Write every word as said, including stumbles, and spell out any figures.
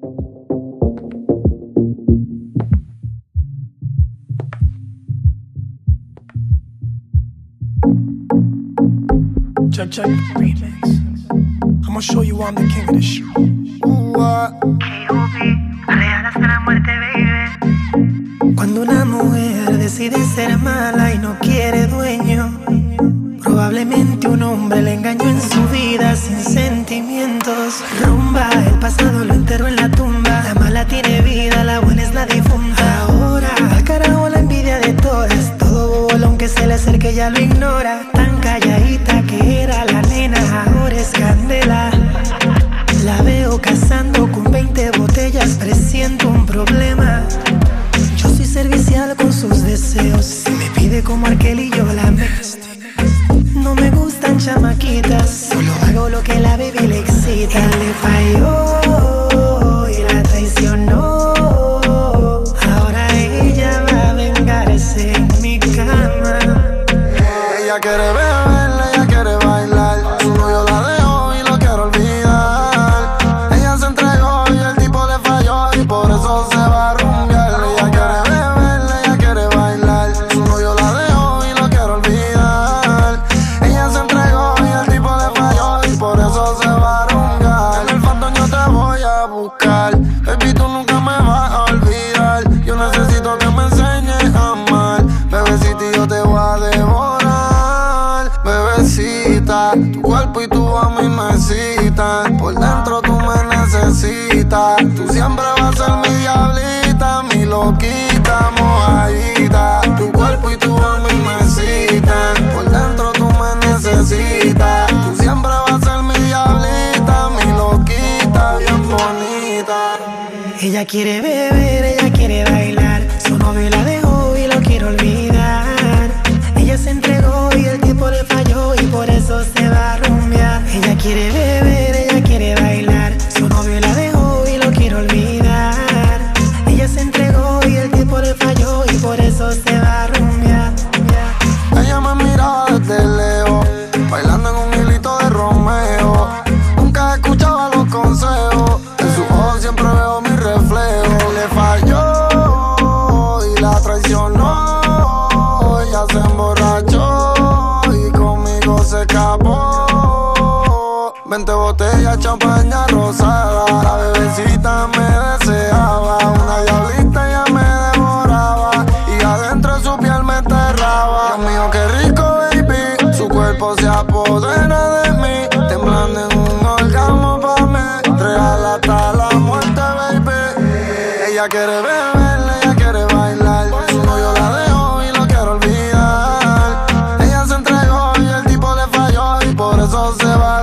Check, check, remix. I'ma show you I'm the king of this shit. Ooh, uh. Real hasta la muerte, baby. Cuando una mujer decide ser mala y no quiere dueño, probablemente un hombre le engañó en su vida sin sentimientos. Rumba, el pasado lo enterró en la tumba. La mala tiene vida, la buena es la difunta. Ahora, al carajo la envidia de todas. Todo bolón que se le acerque ya lo ignora. Tan calladita que era la nena, ahora es candela. La veo cazando con veinte botellas, presiento un problema. Yo soy servicial con sus deseos. Si me pide como Arkel y yo la meto. No me gustan chamaquitas, solo hago lo que la baby le excita. Él le falló y la traicionó. Ahora ella va a vengarse en mi cama. Ella quiere beber, ella quiere bailar. Su novio la dejó y lo quiere olvidar. Ella se entregó y el tipo le falló y por eso se va a rumbear. Ella quiere beber, ella quiere bailar. Su novio la dejó y lo quiere olvidar. Ella se entregó y el tipo le falló y por eso se va a rumbear. En el fandom yo te voy a buscar. Baby, tú nunca me vas a olvidar. Yo necesito que me enseñes a amar. Bebecita, yo te voy a devorar. Bebecita, tu cuerpo y tu a mí me citan. Por dentro tú me necesitas. Tú siempre vas a ser mi diablita, mi loquita, mojadita. Tu cuerpo y tu a mí me citan. Por dentro tú me necesitas. Tú siempre vas a ser mi diablita, mi loquita, bien bonita. Ella quiere beber, ella quiere bailar. Su novio la dejó y lo quiere olvidar. Ella se entregó y el tipo le falló y por eso se va a rumbear. Ella quiere beber, ella quiere bailar. Su novio la dejó y lo quiere olvidar. Ella se entregó y el tipo le falló y por eso se va a rumbear. Ella me miraba desde lejos, bailando en un hilito de Romeo. Nunca escuchaba los consejos, en sus ojos siempre veo mi reflejo. Le falló y la traicionó. Ella se emborrachó y conmigo se escapó. Veinte botellas, champaña rosada. La bebecita me deseaba. Una diablita ella me devoraba y adentro de su piel me enterraba. Dios mío, qué rico, baby. Su cuerpo se apodera de mí, temblando en un orgasmo pa' mí. Real hasta la muerte, baby. Ella quiere beber, ella quiere bailar. Su novio la dejó y lo quiere olvidar. Ella se entregó y el tipo le falló y por eso se va